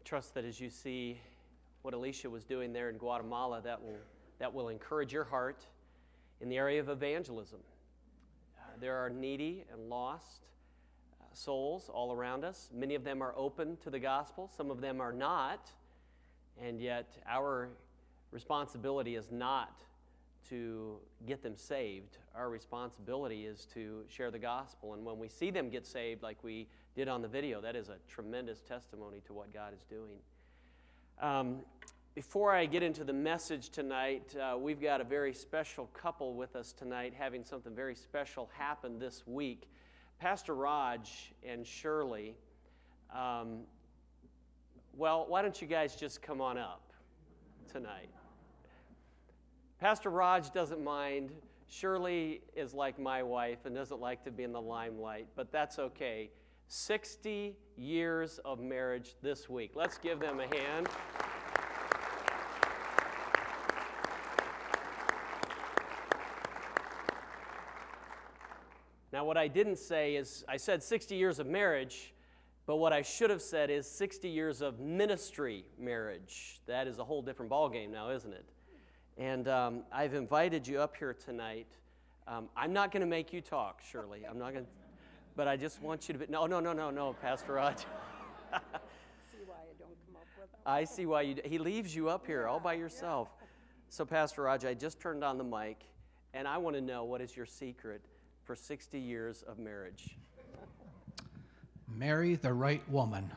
trust that as you see what Alicia was doing there in Guatemala, that will encourage your heart in the area of evangelism. There are needy and lost souls all around us. Many of them are open to the gospel. Some of them are not. And yet our responsibility is not to get them saved. Our responsibility is to share the gospel. And when we see them get saved like we did on the video, that is a tremendous testimony to what God is doing. Before I get into the message tonight, we've got a very special couple with us tonight having something very special happen this week. Pastor Raj and Shirley, well, why don't you guys just come on up tonight? Pastor Raj doesn't mind. Shirley is like my wife and doesn't like to be in the limelight, but that's okay. 60 years of marriage this week. Let's give them a hand. Now, what I didn't say is, I said 60 years of marriage, but what I should have said is 60 years of ministry marriage. That is a whole different ballgame now, isn't it? And I've invited you up here tonight. I'm not going to make you talk, Shirley. I'm not going to, but I just want you to be, no, Pastor Raj. See why I don't come up with them. I see why he leaves you up here all by yourself. Yeah. So, Pastor Raj, I just turned on the mic, and I want to know, what is your secret for 60 years of marriage? Marry the right woman.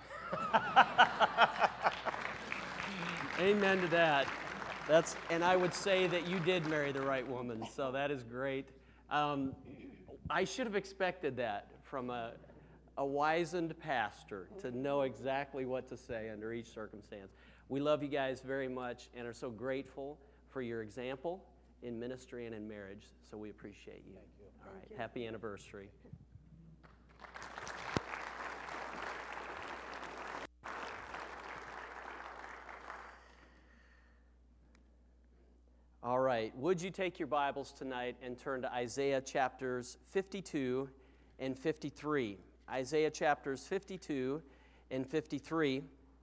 Amen to that. And I would say that you did marry the right woman, so that is great. I should have expected that from a wizened pastor, to know exactly what to say under each circumstance. We love you guys very much and are so grateful for your example in ministry and in marriage, so we appreciate you. Thank you. All right, happy anniversary. All right, would you take your Bibles tonight and turn to Isaiah chapters 52 and 53. Isaiah chapters 52 and 53.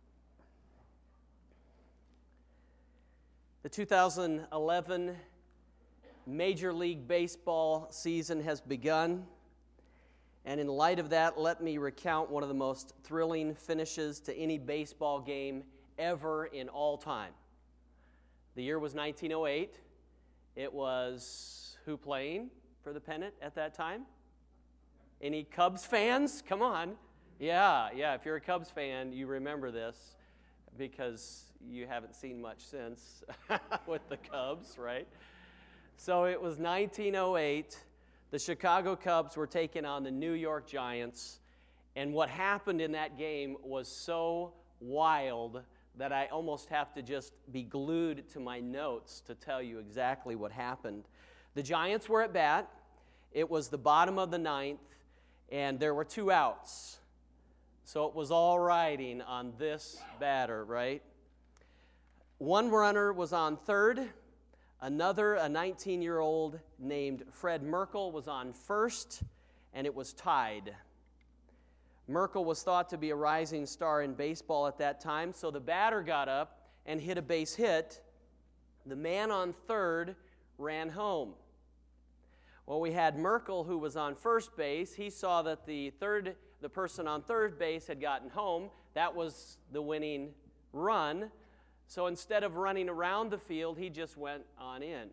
The 2011 Major League Baseball season has begun, and in light of that, let me recount one of the most thrilling finishes to any baseball game ever in all time. The year was 1908. It was who playing for the pennant at that time? Any Cubs fans? Come on. Yeah, if you're a Cubs fan, you remember this because you haven't seen much since with the Cubs, right? So it was 1908. The Chicago Cubs were taking on the New York Giants, and what happened in that game was so wild that I almost have to just be glued to my notes to tell you exactly what happened. The Giants were at bat. It was the bottom of the ninth, and there were 2 outs. So it was all riding on this batter, right? One runner was on third. Another, a 19-year-old named Fred Merkle, was on first, and it was tied. Merkle was thought to be a rising star in baseball at that time, so the batter got up and hit a base hit. The man on third ran home. Well, we had Merkle, who was on first base. He saw that the person on third base had gotten home. That was the winning run. So instead of running around the field, he just went on in.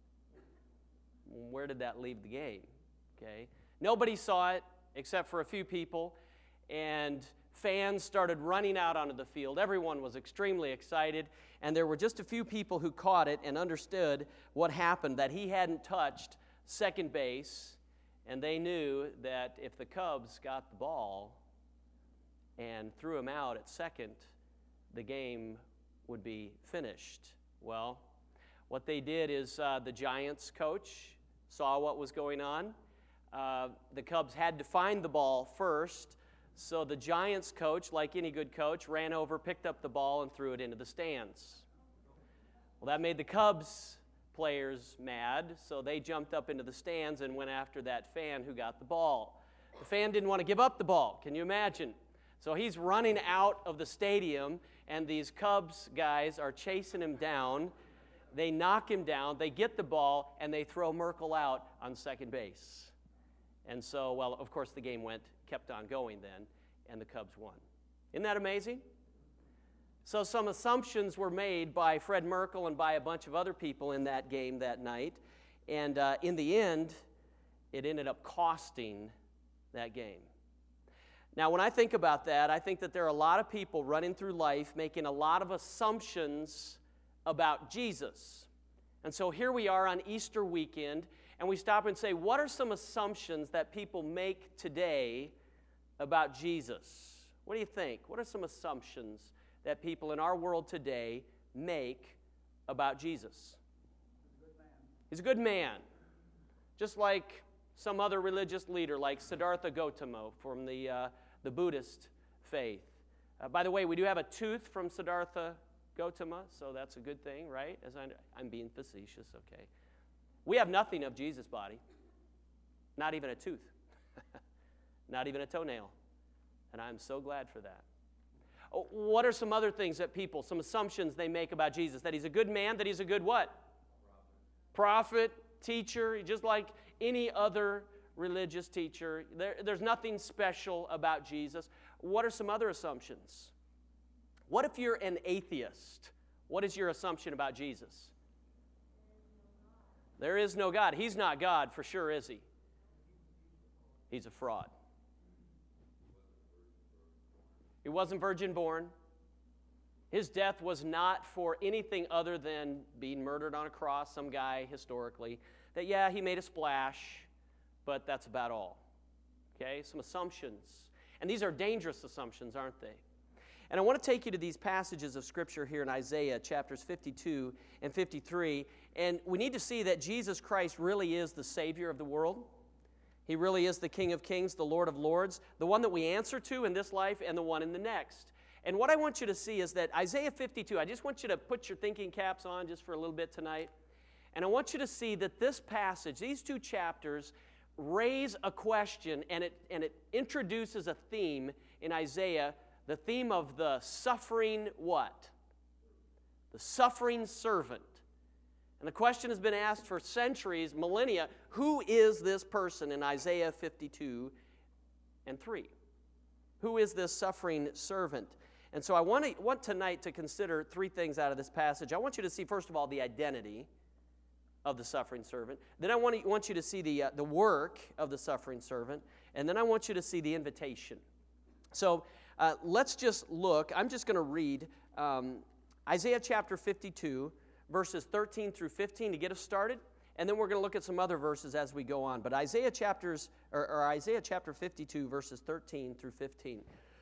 Where did that leave the game? Okay. Nobody saw it except for a few people, and fans started running out onto the field. Everyone was extremely excited, and there were just a few people who caught it and understood what happened, that he hadn't touched second base, and they knew that if the Cubs got the ball and threw him out at second, the game would be finished. Well, what they did is the Giants coach saw what was going on. The Cubs had to find the ball first, so the Giants coach, like any good coach, ran over, picked up the ball, and threw it into the stands. Well, that made the Cubs players mad, so they jumped up into the stands and went after that fan who got the ball. The fan didn't want to give up the ball. Can you imagine? So he's running out of the stadium, and these Cubs guys are chasing him down. They knock him down, they get the ball, and they throw Merkel out on second base. And so, well, of course, the game kept on going then, and the Cubs won. Isn't that amazing? So some assumptions were made by Fred Merkel and by a bunch of other people in that game that night. And in the end, it ended up costing that game. Now, when I think about that, I think that there are a lot of people running through life making a lot of assumptions about Jesus. And so here we are on Easter weekend, and we stop and say, what are some assumptions that people make today about Jesus? What do you think? What are some assumptions that people in our world today make about Jesus? He's a good man. Just like some other religious leader, like Siddhartha Gautama from the Buddhist faith. By the way, we do have a tooth from Siddhartha Gautama, so that's a good thing, right? As I'm being facetious, okay. We have nothing of Jesus' body. Not even a tooth. Not even a toenail. And I'm so glad for that. What are some other things that people, some assumptions they make about Jesus? That he's a good man, that he's a good what? Prophet, teacher, just like any other religious teacher. There's nothing special about Jesus. What are some other assumptions? What if you're an atheist? What is your assumption about Jesus? There is no God. He's not God for sure, is he? He's a fraud. He wasn't virgin born. His death was not for anything other than being murdered on a cross, some guy historically. That, yeah, he made a splash, but that's about all. Okay, some assumptions. And these are dangerous assumptions, aren't they? And I want to take you to these passages of Scripture here in Isaiah chapters 52 and 53. And we need to see that Jesus Christ really is the Savior of the world. He really is the King of Kings, the Lord of Lords, the one that we answer to in this life and the one in the next. And what I want you to see is that Isaiah 52, I just want you to put your thinking caps on just for a little bit tonight. And I want you to see that this passage, these two chapters, raise a question, and it introduces a theme in Isaiah, the theme of the suffering what? The suffering servant. And the question has been asked for centuries, millennia, who is this person in Isaiah 52 and 3? Who is this suffering servant? And so I want tonight to consider three things out of this passage. I want you to see, first of all, the identity of the suffering servant. Then I want you to see the work of the suffering servant. And then I want you to see the invitation. So let's just look. I'm just going to read Isaiah chapter 52, verses 13 through 15 to get us started. And then we're going to look at some other verses as we go on. But Isaiah chapter 52, verses 13 through 15.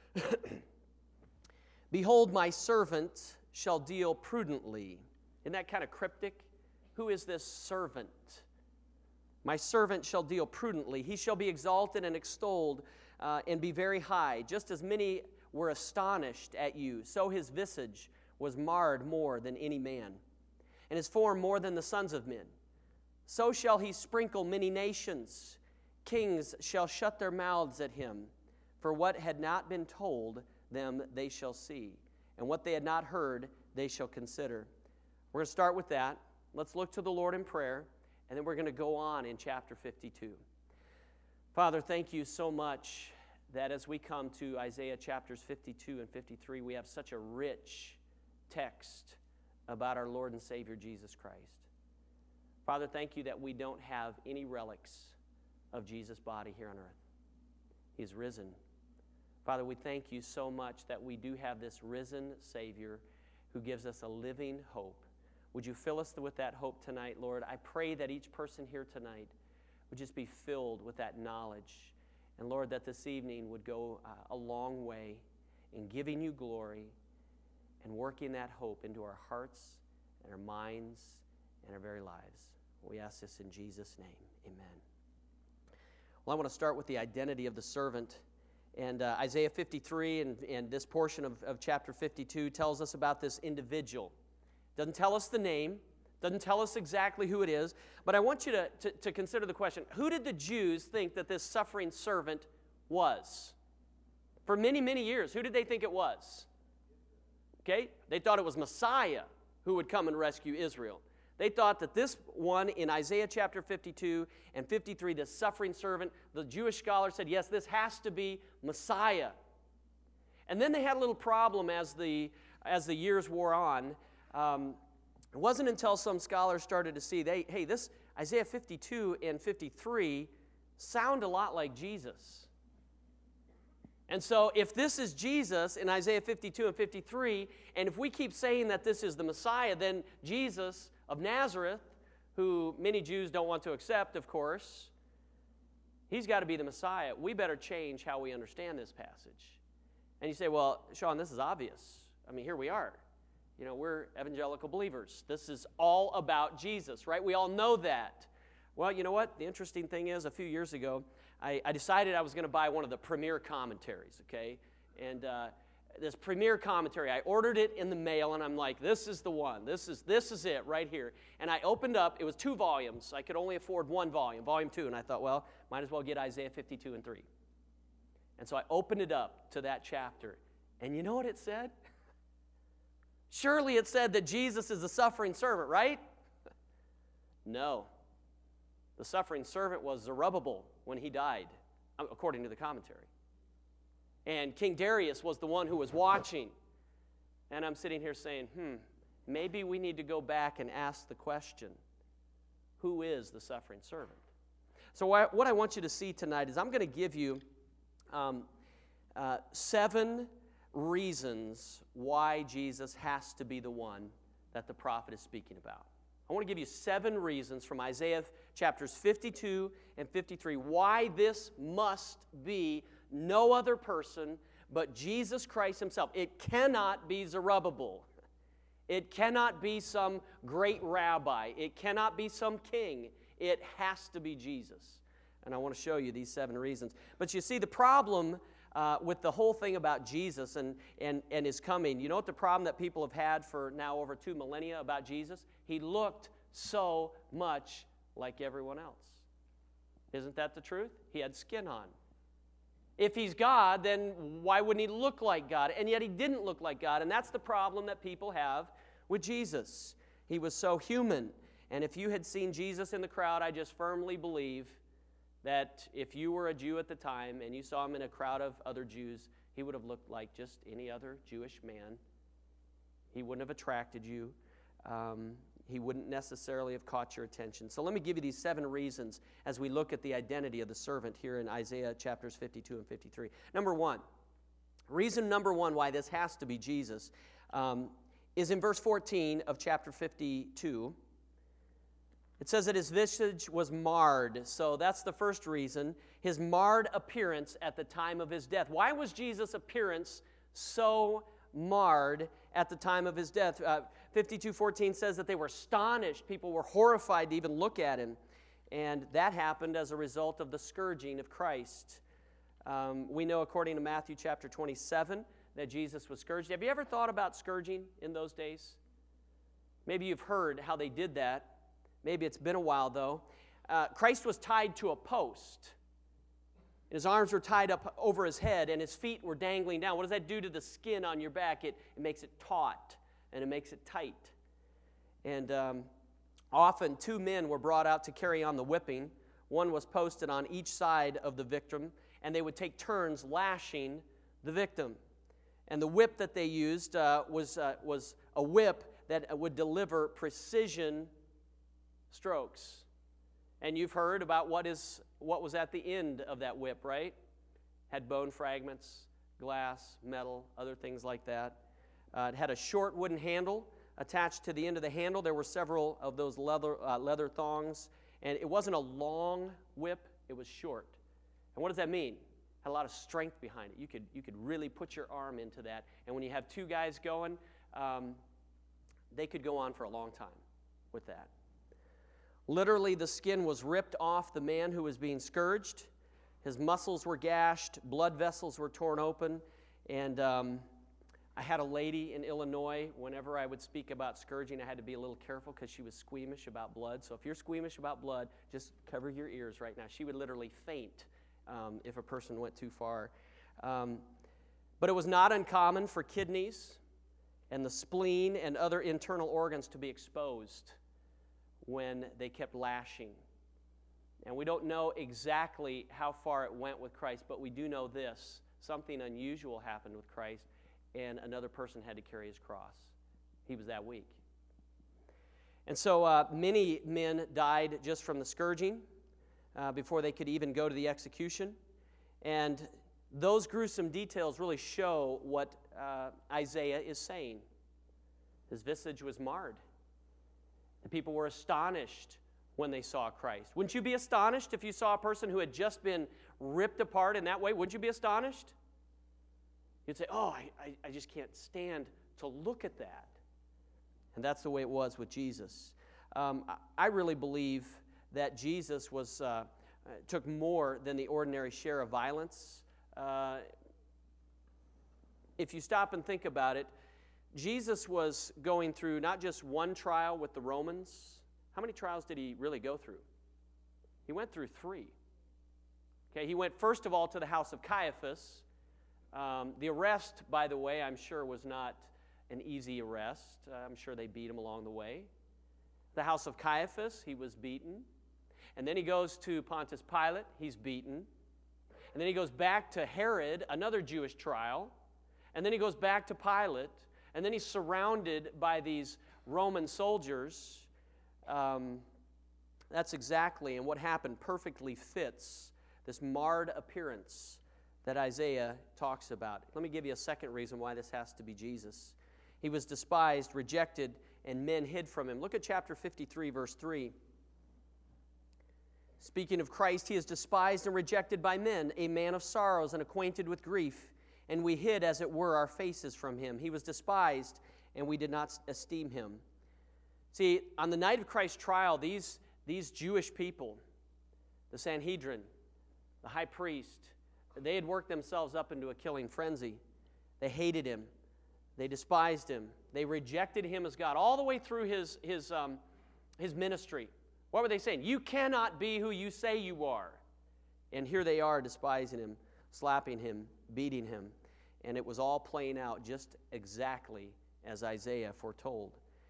Behold, my servant shall deal prudently. Isn't that kind of cryptic? Who is this servant? My servant shall deal prudently. He shall be exalted and extolled and be very high. Just as many were astonished at you, so his visage was marred more than any man, and his form more than the sons of men. So shall he sprinkle many nations. Kings shall shut their mouths at him. For what had not been told them they shall see, and what they had not heard they shall consider. We're going to start with that. Let's look to the Lord in prayer, and then we're going to go on in chapter 52. Father, thank you so much that as we come to Isaiah chapters 52 and 53, we have such a rich text about our Lord and Savior Jesus Christ. Father, thank you that we don't have any relics of Jesus' body here on earth. He's risen. Father, we thank you so much that we do have this risen Savior who gives us a living hope. Would you fill us with that hope tonight, Lord? I pray that each person here tonight would just be filled with that knowledge. And Lord, that this evening would go a long way in giving you glory and working that hope into our hearts and our minds and our very lives. We ask this in Jesus' name. Amen. Well, I want to start with the identity of the servant. And Isaiah 53 and this portion of chapter 52 tells us about this individual. Doesn't tell us the name, doesn't tell us exactly who it is, but I want you to consider the question, who did the Jews think that this suffering servant was? For many, many years, who did they think it was? Okay, they thought it was Messiah who would come and rescue Israel. They thought that this one in Isaiah chapter 52 and 53, the suffering servant, the Jewish scholar said, yes, this has to be Messiah. And then they had a little problem as the years wore on. It wasn't until some scholars started to see, hey, this Isaiah 52 and 53 sound a lot like Jesus. And so if this is Jesus in Isaiah 52 and 53, and if we keep saying that this is the Messiah, then Jesus of Nazareth, who many Jews don't want to accept, of course, he's got to be the Messiah. We better change how we understand this passage. And you say, well, Sean, this is obvious. I mean, here we are. You know, we're evangelical believers. This is all about Jesus, right? We all know that. Well, you know what? The interesting thing is, a few years ago, I decided I was going to buy one of the Premier commentaries, okay? And this Premier commentary, I ordered it in the mail, and I'm like, this is the one. This is it right here. And I opened up. It was 2 volumes. I could only afford 1 volume, volume 2. And I thought, well, might as well get Isaiah 52 and 3. And so I opened it up to that chapter. And you know what it said? Surely it said that Jesus is the suffering servant, right? No. The suffering servant was Zerubbabel when he died, according to the commentary. And King Darius was the one who was watching. And I'm sitting here saying, maybe we need to go back and ask the question, who is the suffering servant? So what I want you to see tonight is I'm going to give you 7 reasons why Jesus has to be the one that the prophet is speaking about. I want to give you 7 reasons from Isaiah chapters 52 and 53 why this must be no other person but Jesus Christ himself. It cannot be Zerubbabel. It cannot be some great rabbi. It cannot be some king. It has to be Jesus. And I want to show you these 7 reasons. But you see, the problem with the whole thing about Jesus and his coming, you know what the problem that people have had for now over 2 millennia about Jesus? He looked so much like everyone else. Isn't that the truth? He had skin on. If he's God, then why wouldn't he look like God? And yet he didn't look like God, and that's the problem that people have with Jesus. He was so human. And if you had seen Jesus in the crowd, I just firmly believe that if you were a Jew at the time and you saw him in a crowd of other Jews, he would have looked like just any other Jewish man. He wouldn't have attracted you. He wouldn't necessarily have caught your attention. So let me give you these 7 reasons as we look at the identity of the servant here in Isaiah chapters 52 and 53. Reason number one why this has to be Jesus is in verse 14 of chapter 52. It says that his visage was marred. So that's the first reason. His marred appearance at the time of his death. Why was Jesus' appearance so marred at the time of his death? 52:14 says that they were astonished. People were horrified to even look at him. And that happened as a result of the scourging of Christ. We know, according to Matthew chapter 27, that Jesus was scourged. Have you ever thought about scourging in those days? Maybe you've heard how they did that. Maybe it's been a while, though. Christ was tied to a post. His arms were tied up over his head, and his feet were dangling down. What does that do to the skin on your back? It makes it taut, and it makes it tight. And often 2 men were brought out to carry on the whipping. One was posted on each side of the victim, and they would take turns lashing the victim. And the whip that they used was a whip that would deliver precision strokes. And you've heard about what was at the end of that whip, right? Had bone fragments, glass, metal, other things like that. It had a short wooden handle attached to the end of the handle. There were several of those leather thongs. And it wasn't a long whip, it was short. And what does that mean? It had a lot of strength behind it. You could really put your arm into that. And when you have 2 guys going, they could go on for a long time with that. Literally, the skin was ripped off the man who was being scourged. His muscles were gashed, blood vessels were torn open, and I had a lady in Illinois. Whenever I would speak about scourging, I had to be a little careful because she was squeamish about blood. So if you're squeamish about blood, just cover your ears right now. She would literally faint if a person went too far. But it was not uncommon for kidneys and the spleen and other internal organs to be exposed when they kept lashing. And we don't know exactly how far it went with Christ, but we do know this. Something unusual happened with Christ, and another person had to carry his cross. He was that weak. And so many men died just from the scourging before they could even go to the execution. And those gruesome details really show what Isaiah is saying. His visage was marred. The people were astonished when they saw Christ. Wouldn't you be astonished if you saw a person who had just been ripped apart in that way? Wouldn't you be astonished? You'd say, oh, I just can't stand to look at that. And that's the way it was with Jesus. I really believe that Jesus took more than the ordinary share of violence. If you stop and think about it, Jesus was going through not just one trial with the Romans. How many trials did he really go through? He went through 3. Okay, he went first of all to the house of Caiaphas. The arrest, by the way, I'm sure was not an easy arrest. I'm sure they beat him along the way. The house of Caiaphas, he was beaten. And then he goes to Pontius Pilate, he's beaten. And then he goes back to Herod, another Jewish trial. And then he goes back to Pilate. And then he's surrounded by these Roman soldiers. That's exactly, and what happened perfectly fits this marred appearance that Isaiah talks about. Let me give you a second reason why this has to be Jesus. He was despised, rejected, and men hid from him. Look at chapter 53, verse 3. Speaking of Christ, he is despised and rejected by men, a man of sorrows and acquainted with grief. And we hid, as it were, our faces from him. He was despised, and we did not esteem him. See, on the night of Christ's trial, these Jewish people, the Sanhedrin, the high priest, they had worked themselves up into a killing frenzy. They hated him. They despised him. They rejected him as God all the way through his ministry. What were they saying? You cannot be who you say you are. And here they are despising him, slapping him, beating him. And it was all playing out just exactly as Isaiah foretold.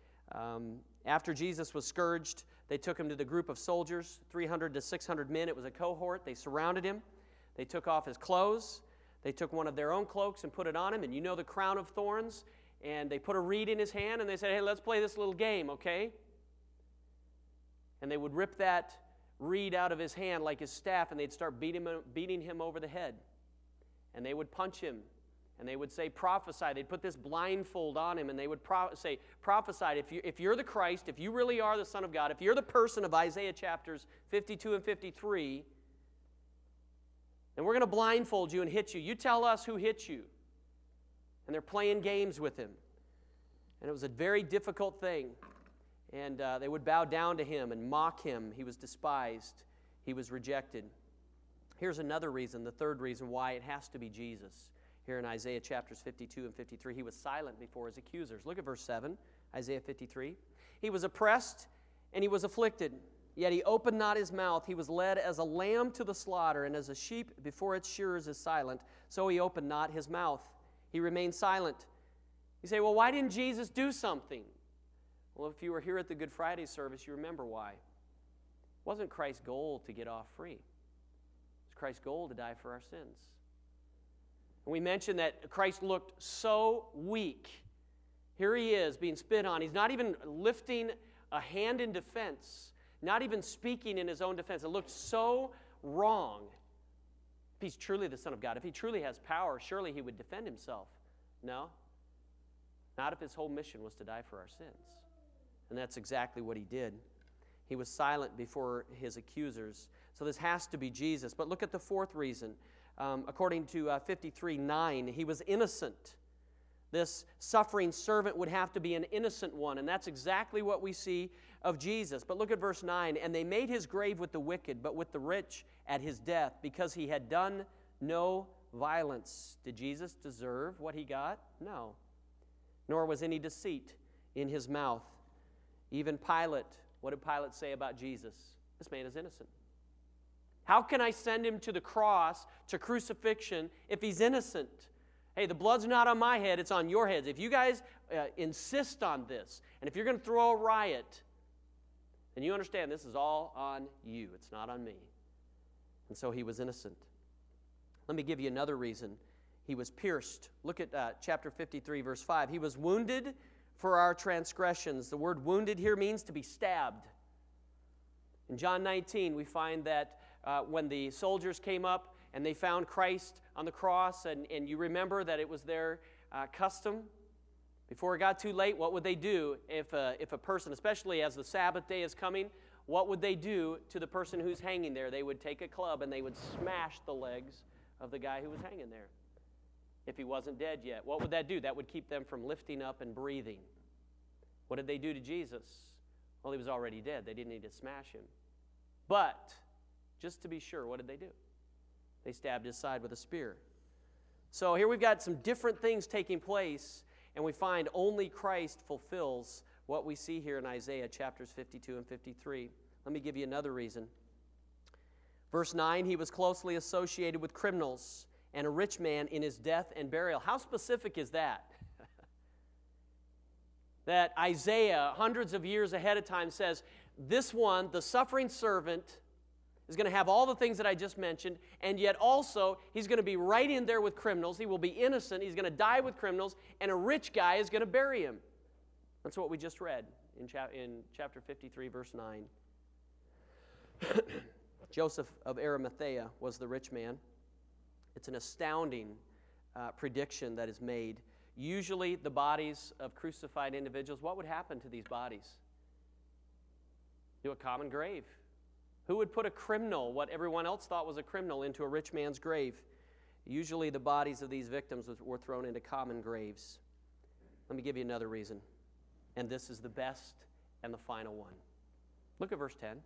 After Jesus was scourged, they took him to the group of soldiers, 300 to 600 men. It was a cohort. They surrounded him. They took off his clothes. They took one of their own cloaks and put it on him, and you know the crown of thorns. And they put a reed in his hand, and they said, hey, let's play this little game, okay? And they would rip that reed out of his hand like his staff, and they'd start beating him over the head. And they would punch him, and they would say, prophesy. They'd put this blindfold on him, and they would say, prophesy. If you're the Christ, if you really are the Son of God, if you're the person of Isaiah chapters 52 and 53, then we're going to blindfold you and hit you. You tell us who hit you. And they're playing games with him. And it was a very difficult thing. And they would bow down to him and mock him. He was despised. He was rejected. Here's another reason, the third reason why it has to be Jesus. Here in Isaiah chapters 52 and 53, he was silent before his accusers. Look at verse 7, Isaiah 53. He was oppressed and he was afflicted, yet he opened not his mouth. He was led as a lamb to the slaughter, and as a sheep before its shearers is silent, so he opened not his mouth. He remained silent. You say, well, why didn't Jesus do something? Well, if you were here at the Good Friday service, you remember why. It wasn't Christ's goal to get off free. It was Christ's goal to die for our sins. And we mentioned that Christ looked so weak. Here he is being spit on. He's not even lifting a hand in defense, not even speaking in his own defense. It looked so wrong. If he's truly the Son of God, if he truly has power, surely he would defend himself. No, not if his whole mission was to die for our sins. And that's exactly what he did. He was silent before his accusers. So this has to be Jesus. But look at the fourth reason. According to 53:9, he was innocent. This suffering servant would have to be an innocent one, and that's exactly what we see of Jesus. But look at verse 9. And they made his grave with the wicked, but with the rich at his death, because he had done no violence. Did Jesus deserve what he got? No. Nor was any deceit in his mouth. Even Pilate, what did Pilate say about Jesus? This man is innocent. How can I send him to the cross, to crucifixion, if he's innocent? Hey, the blood's not on my head, it's on your heads. If you guys insist on this, and if you're going to throw a riot, then you understand this is all on you. It's not on me. And so he was innocent. Let me give you another reason. He was pierced. Look at chapter 53, verse 5. He was wounded for our transgressions. The word wounded here means to be stabbed. In John 19, we find that when the soldiers came up and they found Christ on the cross, and you remember that it was their custom, before it got too late, what would they do if a person, especially as the Sabbath day is coming, what would they do to the person who's hanging there? They would take a club and they would smash the legs of the guy who was hanging there if he wasn't dead yet. What would that do? That would keep them from lifting up and breathing. What did they do to Jesus? Well, he was already dead. They didn't need to smash him. But, just to be sure, what did they do? They stabbed his side with a spear. So here we've got some different things taking place, and we find only Christ fulfills what we see here in Isaiah chapters 52 and 53. Let me give you another reason. Verse 9, he was closely associated with criminals and a rich man in his death and burial. How specific is that? That Isaiah, hundreds of years ahead of time, says, this one, the suffering servant, is going to have all the things that I just mentioned, and yet also he's going to be right in there with criminals. He will be innocent. He's going to die with criminals, and a rich guy is going to bury him. That's what we just read in chapter 53, verse 9. Joseph of Arimathea was the rich man. It's an astounding prediction that is made. Usually the bodies of crucified individuals, what would happen to these bodies? To a common grave. Who would put a criminal, what everyone else thought was a criminal, into a rich man's grave? Usually the bodies of these victims were thrown into common graves. Let me give you another reason. And this is the best and the final one. Look at verse 10.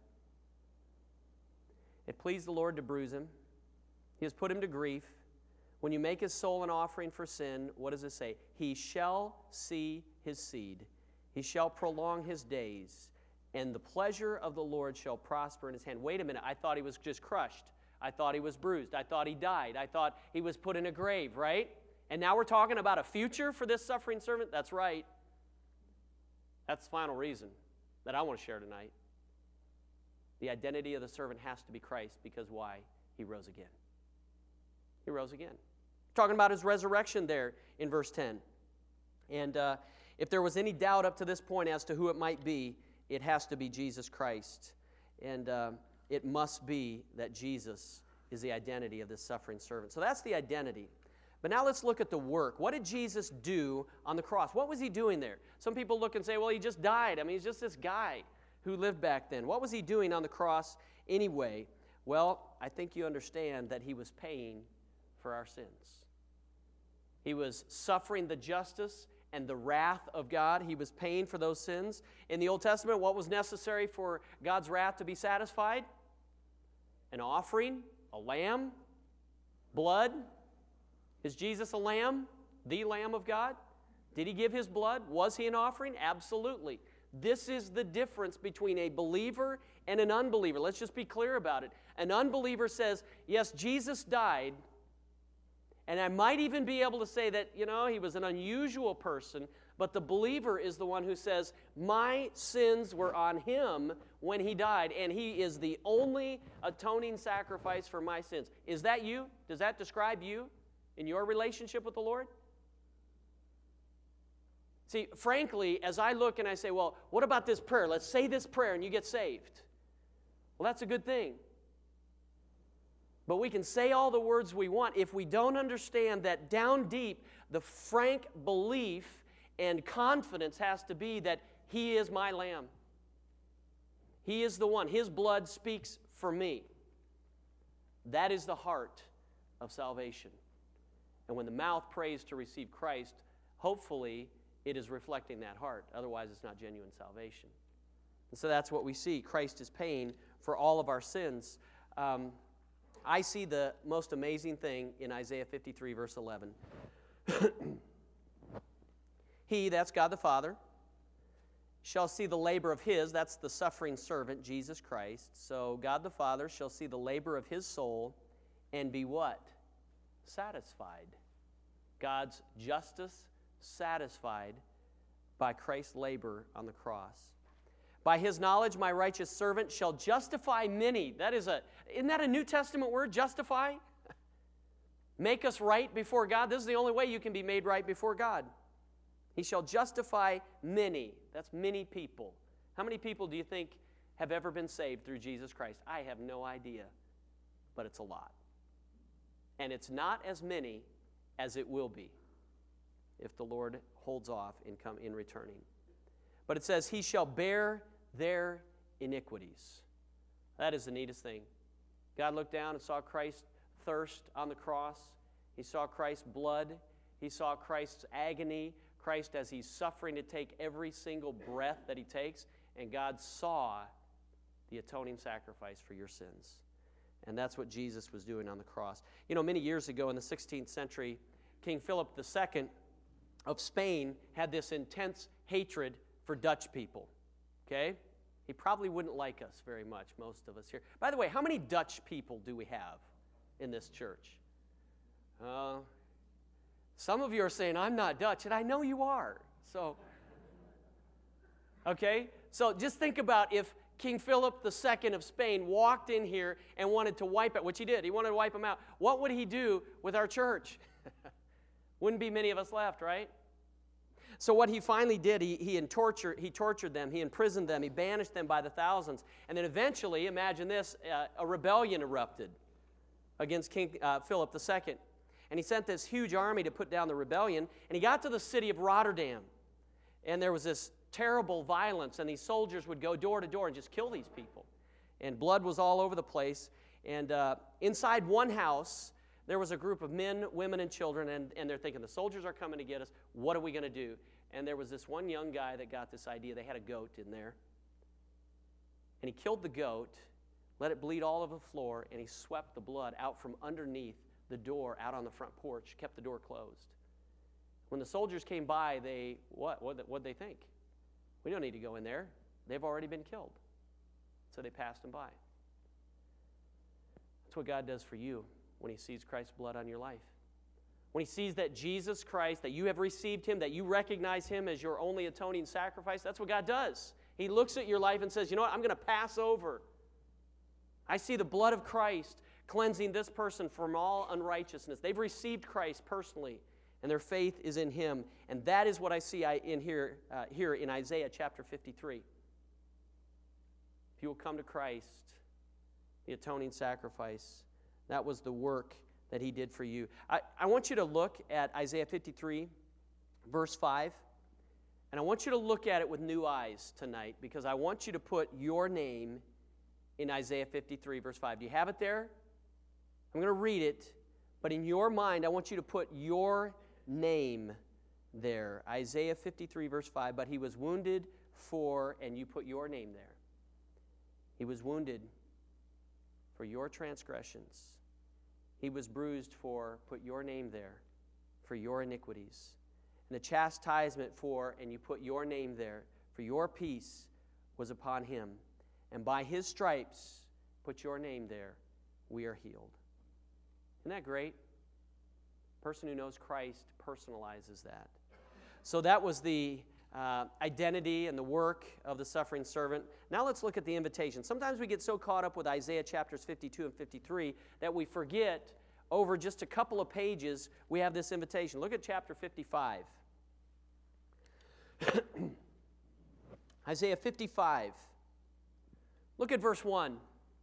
It pleased the Lord to bruise him. He has put him to grief. When you make his soul an offering for sin, what does it say? He shall see his seed. He shall prolong his days, and the pleasure of the Lord shall prosper in his hand. Wait a minute, I thought he was just crushed. I thought he was bruised. I thought he died. I thought he was put in a grave, right? And now we're talking about a future for this suffering servant? That's right. That's the final reason that I want to share tonight. The identity of the servant has to be Christ, because why? He rose again. He rose again. Talking about his resurrection there in verse 10. And if there was any doubt up to this point as to who it might be, it has to be Jesus Christ. And it must be that Jesus is the identity of this suffering servant. So that's the identity. But now let's look at the work. What did Jesus do on the cross? What was he doing there? Some people look and say, well, he just died. I mean, he's just this guy who lived back then. What was he doing on the cross anyway? Well, I think you understand that he was paying for our sins. He was suffering the justice and the wrath of God. He was paying for those sins. In the Old Testament, what was necessary for God's wrath to be satisfied? An offering, a lamb, blood. Is Jesus a lamb? The Lamb of God? Did he give his blood? Was he an offering? Absolutely. This is the difference between a believer and an unbeliever. Let's just be clear about it. An unbeliever says, yes, Jesus died, and I might even be able to say that, he was an unusual person, but the believer is the one who says, my sins were on him when he died, and he is the only atoning sacrifice for my sins. Is that you? Does that describe you in your relationship with the Lord? See, frankly, as I look and I say, well, what about this prayer? Let's say this prayer and you get saved. Well, that's a good thing. But we can say all the words we want if we don't understand that down deep, the frank belief and confidence has to be that he is my lamb. He is the one. His blood speaks for me. That is the heart of salvation. And when the mouth prays to receive Christ, hopefully it is reflecting that heart. Otherwise, it's not genuine salvation. And so that's what we see. Christ is paying for all of our sins. I see the most amazing thing in Isaiah 53, verse 11. He, that's God the Father, shall see the labor of his, that's the suffering servant, Jesus Christ. So God the Father shall see the labor of his soul and be what? Satisfied. God's justice satisfied by Christ's labor on the cross. By his knowledge, my righteous servant shall justify many. Isn't that a New Testament word, justify? Make us right before God. This is the only way you can be made right before God. He shall justify many. That's many people. How many people do you think have ever been saved through Jesus Christ? I have no idea, but it's a lot. And it's not as many as it will be if the Lord holds off in returning. But it says, he shall bear their iniquities. That is the neatest thing. God looked down and saw Christ's thirst on the cross. He saw Christ's blood. He saw Christ's agony. Christ as he's suffering to take every single breath that he takes. And God saw the atoning sacrifice for your sins. And that's what Jesus was doing on the cross. You know, many years ago in the 16th century, King Philip II of Spain had this intense hatred for Dutch people. Okay? He probably wouldn't like us very much, most of us here. By the way, how many Dutch people do we have in this church? Some of you are saying, I'm not Dutch, and I know you are. So, okay? So just think about if King Philip II of Spain walked in here and wanted to wipe it, which he did. He wanted to wipe them out. What would he do with our church? Wouldn't be many of us left, right? So what he finally did, he tortured them, he imprisoned them, he banished them by the thousands. And then eventually, imagine this, a rebellion erupted against King Philip II. And he sent this huge army to put down the rebellion. And he got to the city of Rotterdam. And there was this terrible violence. And these soldiers would go door to door and just kill these people. And blood was all over the place. And inside one house, there was a group of men, women, and children. And they're thinking, the soldiers are coming to get us. What are we going to do? And there was this one young guy that got this idea. They had a goat in there. And he killed the goat, let it bleed all over the floor, and he swept the blood out from underneath the door out on the front porch, kept the door closed. When the soldiers came by, what'd they think? We don't need to go in there. They've already been killed. So they passed them by. That's what God does for you when he sees Christ's blood on your life. When he sees that Jesus Christ, that you have received him, that you recognize him as your only atoning sacrifice, that's what God does. He looks at your life and says, you know what, I'm going to pass over. I see the blood of Christ cleansing this person from all unrighteousness. They've received Christ personally, and their faith is in him. And that is what I see here in Isaiah chapter 53. If you will come to Christ, the atoning sacrifice, that was the work that he did for you. I want you to look at Isaiah 53, verse 5, and I want you to look at it with new eyes tonight, because I want you to put your name in Isaiah 53, verse 5. Do you have it there? I'm going to read it, but in your mind, I want you to put your name there. Isaiah 53, verse 5, but he was wounded for, and you put your name there. He was wounded for your transgressions. He was bruised for, put your name there, for your iniquities. And the chastisement for, and you put your name there, for your peace was upon him. And by his stripes, put your name there, we are healed. Isn't that great? The person who knows Christ personalizes that. So that was the identity and the work of the suffering servant. Now let's look at the invitation. Sometimes we get so caught up with Isaiah chapters 52 and 53 that we forget over just a couple of pages we have this invitation. Look at chapter 55. Isaiah 55. Look at verse 1.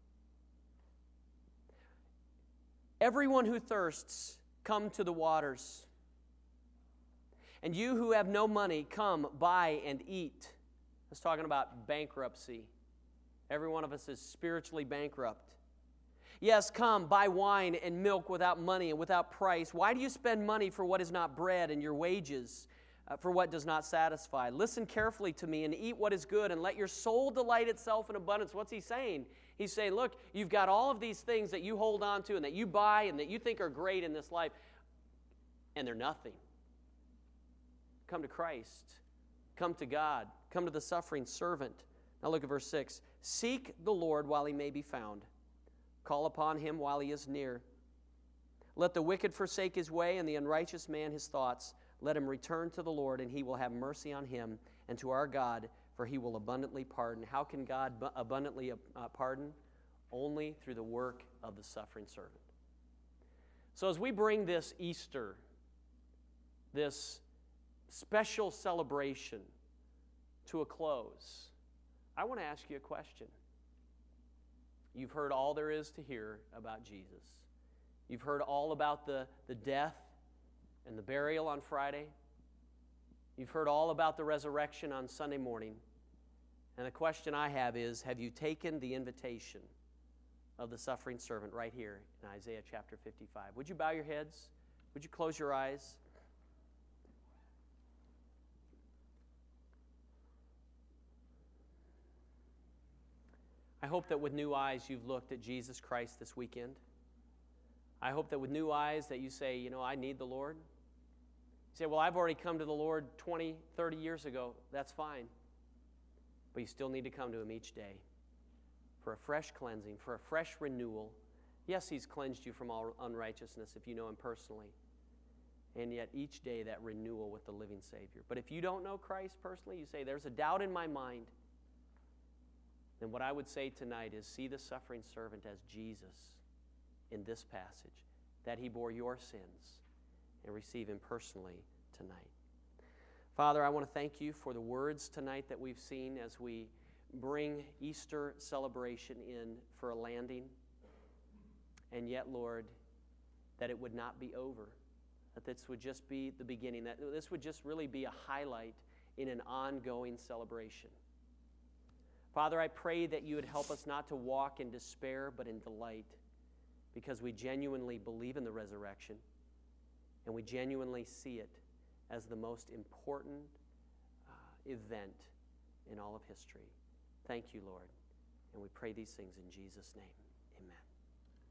Everyone who thirsts, come to the waters. And you who have no money, come, buy and eat. It's talking about bankruptcy. Every one of us is spiritually bankrupt. Yes, come, buy wine and milk without money and without price. Why do you spend money for what is not bread, and your wages for what does not satisfy? Listen carefully to me and eat what is good, and let your soul delight itself in abundance. What's he saying? He's saying, look, you've got all of these things that you hold on to and that you buy and that you think are great in this life, and they're nothing. Come to Christ. Come to God. Come to the suffering servant. Now look at verse 6. Seek the Lord while he may be found. Call upon him while he is near. Let the wicked forsake his way, and the unrighteous man his thoughts. Let him return to the Lord, and he will have mercy on him, and to our God, for he will abundantly pardon. How can God abundantly pardon? Only through the work of the suffering servant. So as we bring this Easter, this special celebration to a close, I want to ask you a question. You've heard all there is to hear about Jesus. You've heard all about the death and the burial on Friday. You've heard all about the resurrection on Sunday morning. And the question I have is, have you taken the invitation of the suffering servant right here in Isaiah chapter 55? Would you bow your heads? Would you close your eyes? I hope that with new eyes you've looked at Jesus Christ this weekend. I hope that with new eyes that you say, you know, I need the Lord. You say, well, I've already come to the Lord 20, 30 years ago. That's fine. But you still need to come to Him each day for a fresh cleansing, for a fresh renewal. Yes, He's cleansed you from all unrighteousness if you know Him personally. And yet each day that renewal with the living Savior. But if you don't know Christ personally, you say, there's a doubt in my mind. Then what I would say tonight is see the suffering servant as Jesus in this passage, that He bore your sins, and receive Him personally tonight. Father, I want to thank You for the words tonight that we've seen as we bring Easter celebration in for a landing. And yet, Lord, that it would not be over, that this would just be the beginning, that this would just really be a highlight in an ongoing celebration. Father, I pray that You would help us not to walk in despair, but in delight, because we genuinely believe in the resurrection, and we genuinely see it as the most important event in all of history. Thank You, Lord, and we pray these things in Jesus' name. Amen.